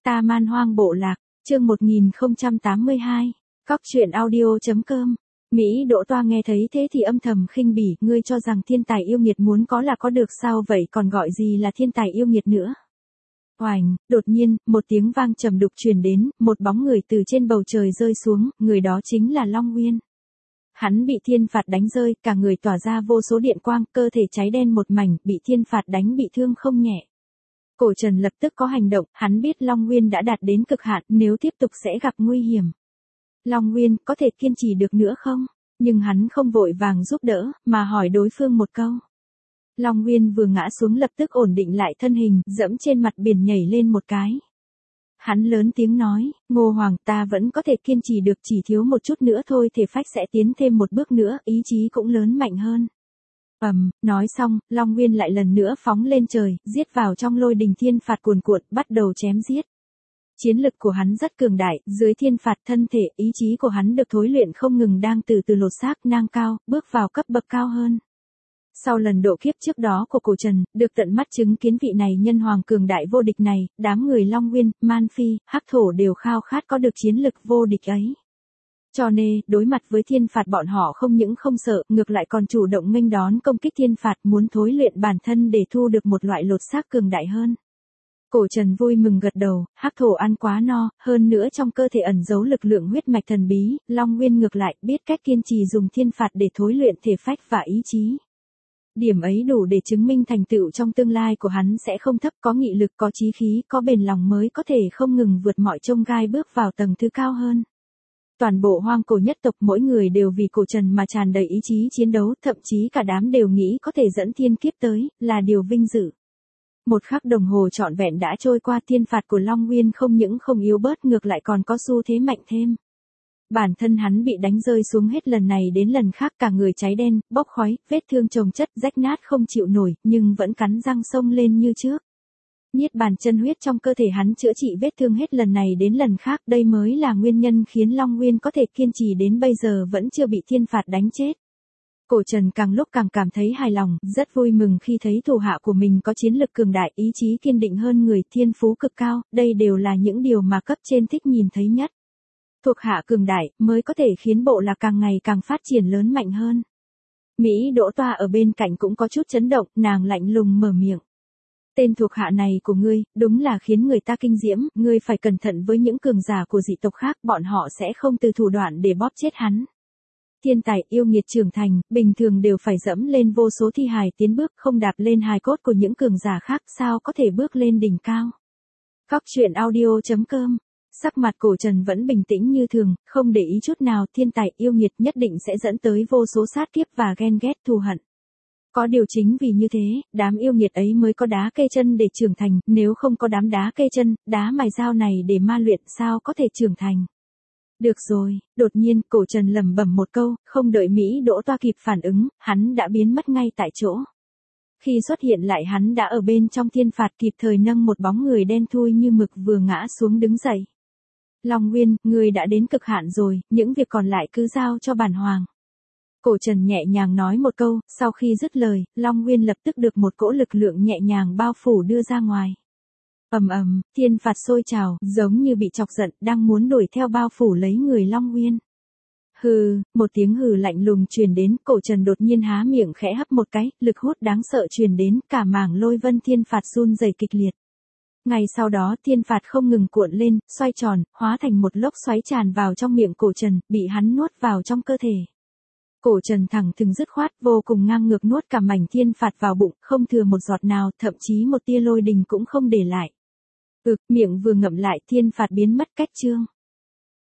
Ta Man Hoang Bộ Lạc, chương 1082, Cóc truyện audio.com. Mỹ Đỗ Toa nghe thấy thế thì âm thầm khinh bỉ, ngươi cho rằng thiên tài yêu nghiệt muốn có là có được sao vậy, còn gọi gì là thiên tài yêu nghiệt nữa. Oành, đột nhiên, một tiếng vang trầm đục truyền đến, một bóng người từ trên bầu trời rơi xuống, người đó chính là Long Nguyên. Hắn bị thiên phạt đánh rơi, cả người tỏa ra vô số điện quang, cơ thể cháy đen một mảnh, bị thiên phạt đánh bị thương không nhẹ. Cổ Trần lập tức có hành động, hắn biết Long Nguyên đã đạt đến cực hạn, nếu tiếp tục sẽ gặp nguy hiểm. Long Nguyên, có thể kiên trì được nữa không? Nhưng hắn không vội vàng giúp đỡ, mà hỏi đối phương một câu. Long Nguyên vừa ngã xuống lập tức ổn định lại thân hình, dẫm trên mặt biển nhảy lên một cái. Hắn lớn tiếng nói, Ngô Hoàng, ta vẫn có thể kiên trì được, chỉ thiếu một chút nữa thôi, thể phách sẽ tiến thêm một bước nữa, ý chí cũng lớn mạnh hơn. Nói xong, Long Nguyên lại lần nữa phóng lên trời, giết vào trong lôi đình thiên phạt cuồn cuộn, bắt đầu chém giết. Chiến lực của hắn rất cường đại, dưới thiên phạt thân thể, ý chí của hắn được thối luyện không ngừng đang từ từ lột xác nang cao, bước vào cấp bậc cao hơn. Sau lần độ kiếp trước đó của Cổ Trần, được tận mắt chứng kiến vị này nhân hoàng cường đại vô địch này, đám người Long Nguyên, Man Phi, Hắc Thổ đều khao khát có được chiến lực vô địch ấy. Cho nên, đối mặt với thiên phạt bọn họ không những không sợ, ngược lại còn chủ động nghênh đón công kích thiên phạt, muốn thối luyện bản thân để thu được một loại lột xác cường đại hơn. Cổ Trần vui mừng gật đầu, Hắc Thổ ăn quá no, hơn nữa trong cơ thể ẩn giấu lực lượng huyết mạch thần bí, Long Nguyên ngược lại biết cách kiên trì dùng thiên phạt để thối luyện thể phách và ý chí. Điểm ấy đủ để chứng minh thành tựu trong tương lai của hắn sẽ không thấp, có nghị lực, có chí khí, có bền lòng mới có thể không ngừng vượt mọi chông gai bước vào tầng thứ cao hơn. Toàn bộ hoang cổ nhất tộc mỗi người đều vì Cổ Trần mà tràn đầy ý chí chiến đấu, thậm chí cả đám đều nghĩ có thể dẫn thiên kiếp tới, là điều vinh dự. Một khắc đồng hồ trọn vẹn đã trôi qua, thiên phạt của Long Nguyên không những không yếu bớt, ngược lại còn có xu thế mạnh thêm. Bản thân hắn bị đánh rơi xuống hết lần này đến lần khác, cả người cháy đen, bốc khói, vết thương chồng chất, rách nát không chịu nổi, nhưng vẫn cắn răng xông lên như trước. Niết bàn chân huyết trong cơ thể hắn chữa trị vết thương hết lần này đến lần khác, đây mới là nguyên nhân khiến Long Nguyên có thể kiên trì đến bây giờ vẫn chưa bị thiên phạt đánh chết. Cổ Trần càng lúc càng cảm thấy hài lòng, rất vui mừng khi thấy thủ hạ của mình có chiến lực cường đại, ý chí kiên định hơn người, thiên phú cực cao, đây đều là những điều mà cấp trên thích nhìn thấy nhất. Thuộc hạ cường đại, mới có thể khiến bộ lạc càng ngày càng phát triển lớn mạnh hơn. Mỹ Đỗ Toa ở bên cạnh cũng có chút chấn động, nàng lạnh lùng mở miệng. Tên thuộc hạ này của ngươi, đúng là khiến người ta kinh diễm, ngươi phải cẩn thận với những cường giả của dị tộc khác, bọn họ sẽ không từ thủ đoạn để bóp chết hắn. Thiên tài yêu nghiệt trưởng thành, bình thường đều phải dẫm lên vô số thi hài tiến bước, không đạp lên hài cốt của những cường giả khác, sao có thể bước lên đỉnh cao. Cóc truyện audio.com. Sắc mặt Cổ Trần vẫn bình tĩnh như thường, không để ý chút nào, thiên tài yêu nghiệt nhất định sẽ dẫn tới vô số sát kiếp và ghen ghét thù hận. Có điều chính vì như thế, đám yêu nghiệt ấy mới có đá cây chân để trưởng thành, nếu không có đám đá cây chân, đá mài dao này để ma luyện, sao có thể trưởng thành. Được rồi, đột nhiên, Cổ Trần lẩm bẩm một câu, không đợi Mỹ Đỗ Toa kịp phản ứng, hắn đã biến mất ngay tại chỗ. Khi xuất hiện lại hắn đã ở bên trong thiên phạt, kịp thời nâng một bóng người đen thui như mực vừa ngã xuống đứng dậy. Long Nguyên, ngươi đã đến cực hạn rồi, những việc còn lại cứ giao cho bản hoàng. Cổ Trần nhẹ nhàng nói một câu, sau khi dứt lời, Long Nguyên lập tức được một cỗ lực lượng nhẹ nhàng bao phủ đưa ra ngoài. Thiên phạt sôi trào, giống như bị chọc giận, đang muốn đuổi theo bao phủ lấy người Long Nguyên. Hừ, một tiếng hừ lạnh lùng truyền đến, Cổ Trần đột nhiên há miệng khẽ hấp một cái, lực hút đáng sợ truyền đến, cả mảng lôi vân thiên phạt run rẩy kịch liệt. Ngay sau đó thiên phạt không ngừng cuộn lên, xoay tròn, hóa thành một lốc xoáy tràn vào trong miệng Cổ Trần, bị hắn nuốt vào trong cơ thể. Cổ Trần thẳng thừng dứt khoát, vô cùng ngang ngược nuốt cả mảnh thiên phạt vào bụng, không thừa một giọt nào, thậm chí một tia lôi đình cũng không để lại. Miệng vừa ngậm lại, thiên phạt biến mất cách chương.